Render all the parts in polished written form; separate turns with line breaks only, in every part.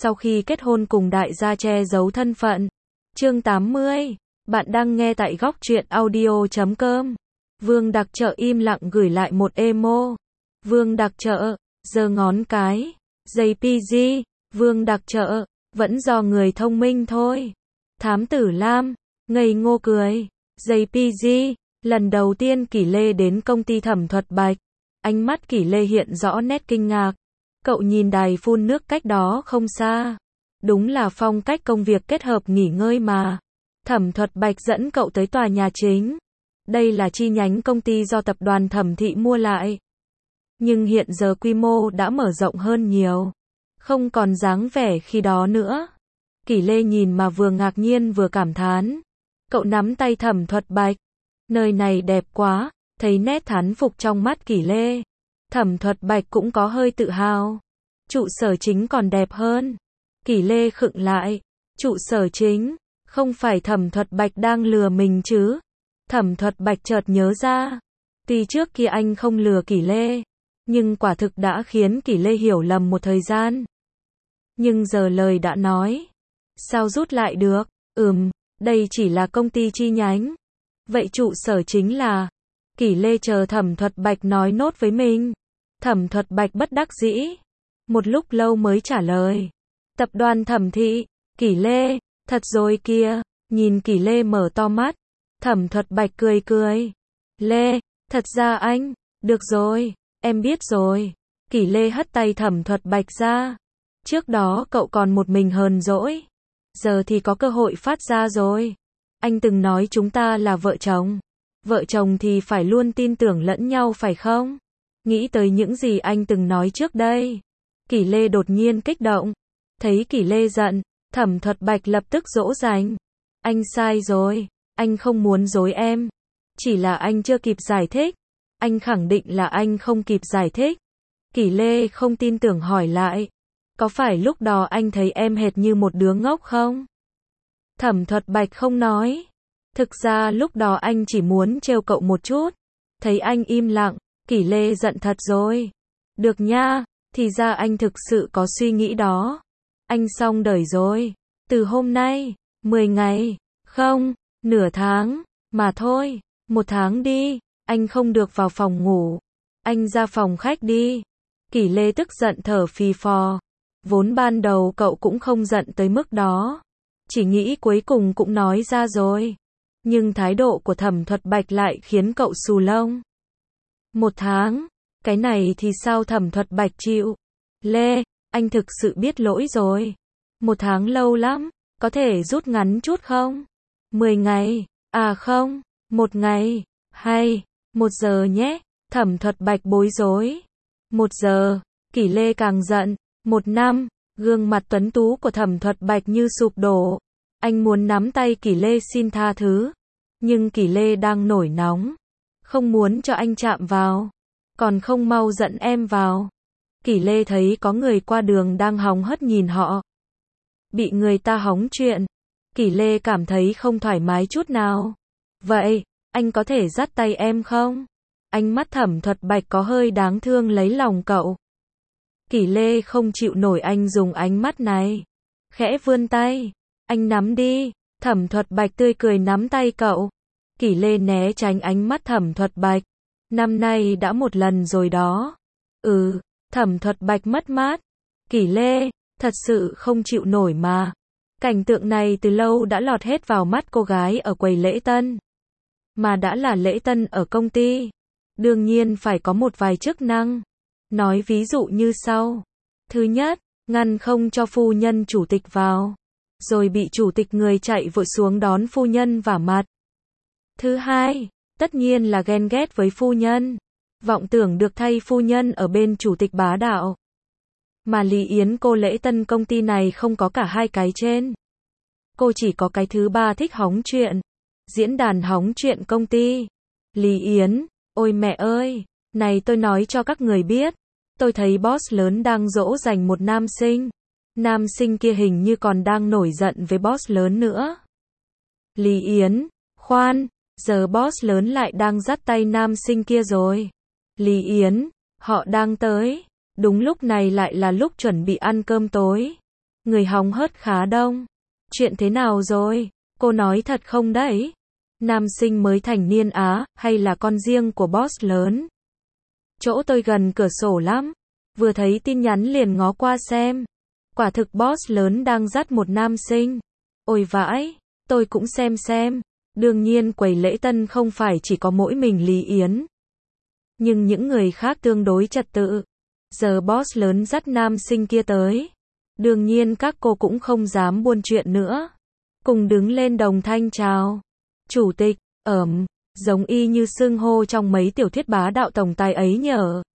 sau khi kết hôn cùng đại gia che giấu thân phận. Chương 80. Bạn đang nghe tại góc truyện audio.com. Vương Đặc Trợ im lặng gửi lại một emo. Vương Đặc Trợ, giơ ngón cái. JPG, Vương Đặc Trợ, vẫn do người thông minh thôi. Thám tử Lam, ngây ngô cười. JPG, lần đầu tiên Kỷ Lê đến công ty thẩm thuật Bạch. Ánh mắt Kỷ Lê hiện rõ nét kinh ngạc. Cậu nhìn đài phun nước cách đó không xa. Đúng là phong cách công việc kết hợp nghỉ ngơi mà. Thẩm thuật Bạch dẫn cậu tới tòa nhà chính. Đây là chi nhánh công ty do tập đoàn Thẩm Thị mua lại. Nhưng hiện giờ quy mô đã mở rộng hơn nhiều. Không còn dáng vẻ khi đó nữa. Kỷ Lê nhìn mà vừa ngạc nhiên vừa cảm thán. Cậu nắm tay Thẩm thuật Bạch. Nơi này đẹp quá, thấy nét thán phục trong mắt Kỷ Lê. Thẩm thuật Bạch cũng có hơi tự hào. Trụ sở chính còn đẹp hơn. Kỷ Lê khựng lại. Trụ sở chính, không phải Thẩm thuật Bạch đang lừa mình chứ? Thẩm thuật Bạch chợt nhớ ra. Tuy trước kia anh không lừa Kỷ Lê, nhưng quả thực đã khiến Kỷ Lê hiểu lầm một thời gian. Nhưng giờ lời đã nói. Sao rút lại được? Đây chỉ là công ty chi nhánh. Vậy trụ sở chính là? Kỷ Lê chờ Thẩm thuật Bạch nói nốt với mình. Thẩm thuật Bạch bất đắc dĩ. Một lúc lâu mới trả lời. Tập đoàn Thẩm Thị. Kỷ Lê, thật rồi kìa. Nhìn Kỷ Lê mở to mắt. Thẩm thuật Bạch cười cười. Lê, thật ra anh. Được rồi, em biết rồi. Kỷ Lê hất tay Thẩm thuật Bạch ra. Trước đó cậu còn một mình hờn dỗi. Giờ thì có cơ hội phát ra rồi. Anh từng nói chúng ta là vợ chồng. Vợ chồng thì phải luôn tin tưởng lẫn nhau phải không? Nghĩ tới những gì anh từng nói trước đây. Kỷ Lê đột nhiên kích động. Thấy Kỷ Lê giận, Thẩm thuật Bạch lập tức dỗ dành. Anh sai rồi, anh không muốn dối em. Chỉ là anh chưa kịp giải thích. Anh khẳng định là anh không kịp giải thích. Kỷ Lê không tin tưởng hỏi lại. Có phải lúc đó anh thấy em hệt như một đứa ngốc không? Thẩm thuật Bạch không nói. Thực ra lúc đó anh chỉ muốn trêu cậu một chút. Thấy anh im lặng, Kỷ Lê giận thật rồi. Được nha, thì ra anh thực sự có suy nghĩ đó. Anh xong đời rồi. Từ hôm nay, 10 ngày, không, nửa tháng, mà thôi, 1 tháng đi. Anh không được vào phòng ngủ. Anh ra phòng khách đi. Kỷ Lê tức giận thở phì phò. Vốn ban đầu cậu cũng không giận tới mức đó. Chỉ nghĩ cuối cùng cũng nói ra rồi. Nhưng thái độ của Thẩm thuật Bạch lại khiến cậu xù lông. 1 tháng, cái này thì sao? Thẩm thuật Bạch chịu. Lê, anh thực sự biết lỗi rồi. 1 tháng lâu lắm, có thể rút ngắn chút không? 10 ngày, à không, 1 ngày, hay, 1 giờ nhé. Thẩm thuật Bạch bối rối. 1 giờ, Kỷ Lê càng giận. 1 năm, gương mặt tuấn tú của Thẩm thuật Bạch như sụp đổ. Anh muốn nắm tay Kỷ Lê xin tha thứ. Nhưng Kỷ Lê đang nổi nóng. Không muốn cho anh chạm vào. Còn không mau dẫn em vào. Kỷ Lê thấy có người qua đường đang hóng hớt nhìn họ. Bị người ta hóng chuyện. Kỷ Lê cảm thấy không thoải mái chút nào. Vậy, anh có thể dắt tay em không? Ánh mắt Thẩm thuật Bạch có hơi đáng thương lấy lòng cậu. Kỷ Lê không chịu nổi anh dùng ánh mắt này. Khẽ vươn tay. Anh nắm đi. Thẩm thuật Bạch tươi cười nắm tay cậu. Kỷ Lê né tránh ánh mắt Thẩm thuật Bạch. Năm nay đã 1 lần rồi đó. Thẩm thuật Bạch mất mát. Kỷ Lê, thật sự không chịu nổi mà. Cảnh tượng này từ lâu đã lọt hết vào mắt cô gái ở quầy lễ tân. Mà đã là lễ tân ở công ty. Đương nhiên phải có một vài chức năng. Nói ví dụ như sau. Thứ nhất, ngăn không cho phu nhân chủ tịch vào. Rồi bị chủ tịch người chạy vội xuống đón phu nhân vả mặt. Thứ hai, tất nhiên là ghen ghét với phu nhân. Vọng tưởng được thay phu nhân ở bên chủ tịch bá đạo. Mà Lý Yến cô lễ tân công ty này không có cả hai cái trên. Cô chỉ có cái thứ ba thích hóng chuyện. Diễn đàn hóng chuyện công ty. Lý Yến, ôi mẹ ơi, này tôi nói cho các người biết. Tôi thấy boss lớn đang dỗ dành một nam sinh. Nam sinh kia hình như còn đang nổi giận với boss lớn nữa. Lý Yến, khoan, giờ boss lớn lại đang dắt tay nam sinh kia rồi. Lý Yến, họ đang tới. Đúng lúc này lại là lúc chuẩn bị ăn cơm tối. Người hóng hớt khá đông. Chuyện thế nào rồi? Cô nói thật không đấy? Nam sinh mới thành niên á, hay là con riêng của boss lớn? Chỗ tôi gần cửa sổ lắm. Vừa thấy tin nhắn liền ngó qua xem. Quả thực boss lớn đang dắt một nam sinh. Ôi vãi, tôi cũng xem. Đương nhiên quầy lễ tân không phải chỉ có mỗi mình Lý Yến. Nhưng những người khác tương đối trật tự. Giờ boss lớn dắt nam sinh kia tới. Đương nhiên các cô cũng không dám buôn chuyện nữa. Cùng đứng lên đồng thanh chào. Chủ tịch, giống y như xưng hô trong mấy tiểu thuyết bá đạo tổng tài ấy nhở.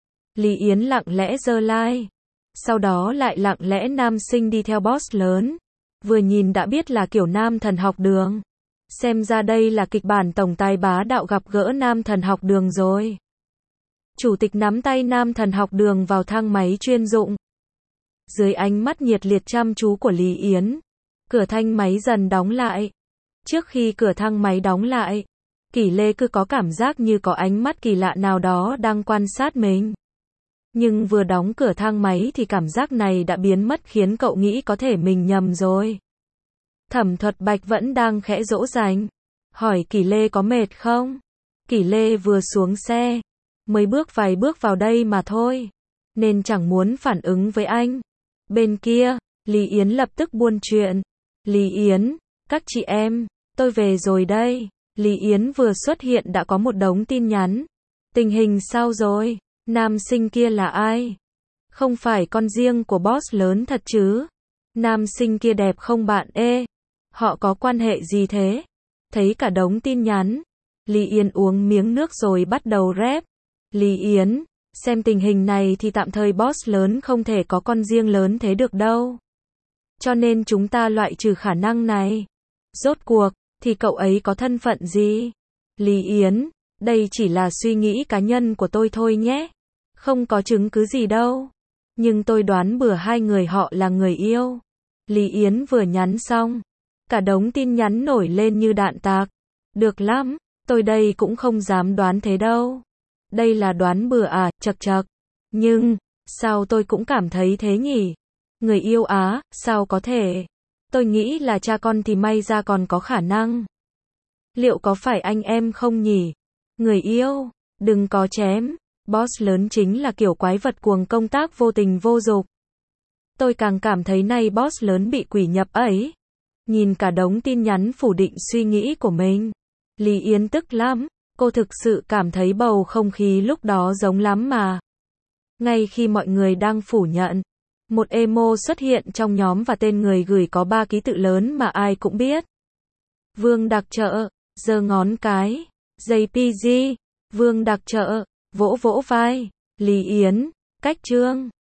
Lý Yến lặng lẽ giơ like. Sau đó lại lặng lẽ nam sinh đi theo boss lớn. Vừa nhìn đã biết là kiểu nam thần học đường. Xem ra đây là kịch bản tổng tài bá đạo gặp gỡ nam thần học đường rồi. Chủ tịch nắm tay nam thần học đường vào thang máy chuyên dụng. Dưới ánh mắt nhiệt liệt chăm chú của Lý Yến, cửa thang máy dần đóng lại. Trước khi cửa thang máy đóng lại, Kỷ Lê cứ có cảm giác như có ánh mắt kỳ lạ nào đó đang quan sát mình. Nhưng vừa đóng cửa thang máy thì cảm giác này đã biến mất khiến cậu nghĩ có thể mình nhầm rồi. Thẩm Thuật Bạch vẫn đang khẽ dỗ dành. Hỏi Kỷ Lê có mệt không? Kỷ Lê vừa xuống xe. Mới bước vài bước vào đây mà thôi. Nên chẳng muốn phản ứng với anh. Bên kia, Lý Yến lập tức buôn chuyện. Lý Yến, các chị em, tôi về rồi đây. Lý Yến vừa xuất hiện đã có một đống tin nhắn. Tình hình sao rồi? Nam sinh kia là ai? Không phải con riêng của boss lớn thật chứ? Nam sinh kia đẹp không bạn ê? Họ có quan hệ gì thế? Thấy cả đống tin nhắn. Lý Yến uống miếng nước rồi bắt đầu rep. Lý Yến, xem tình hình này thì tạm thời boss lớn không thể có con riêng lớn thế được đâu. Cho nên chúng ta loại trừ khả năng này. Rốt cuộc, thì cậu ấy có thân phận gì? Lý Yến, đây chỉ là suy nghĩ cá nhân của tôi thôi nhé. Không có chứng cứ gì đâu. Nhưng tôi đoán bừa hai người họ là người yêu. Lý Yến vừa nhắn xong. Cả đống tin nhắn nổi lên như đạn tạc. Được lắm, tôi đây cũng không dám đoán thế đâu. Đây là đoán bừa à, chật chật. Nhưng, sao tôi cũng cảm thấy thế nhỉ? Người yêu á, sao có thể? Tôi nghĩ là cha con thì may ra còn có khả năng. Liệu có phải anh em không nhỉ? Người yêu, đừng có chém. Boss lớn chính là kiểu quái vật cuồng công tác vô tình vô dục. Tôi càng cảm thấy nay boss lớn bị quỷ nhập ấy. Nhìn cả đống tin nhắn phủ định suy nghĩ của mình. Lý Yến tức lắm. Cô thực sự cảm thấy bầu không khí lúc đó giống lắm mà. Ngay khi mọi người đang phủ nhận, một emo xuất hiện trong nhóm và tên người gửi có 3 ký tự lớn mà ai cũng biết. Vương Đặc Trợ, giơ ngón cái. JPG, Vương Đặc Trợ, vỗ vỗ vai. Lý Yến, cách chương.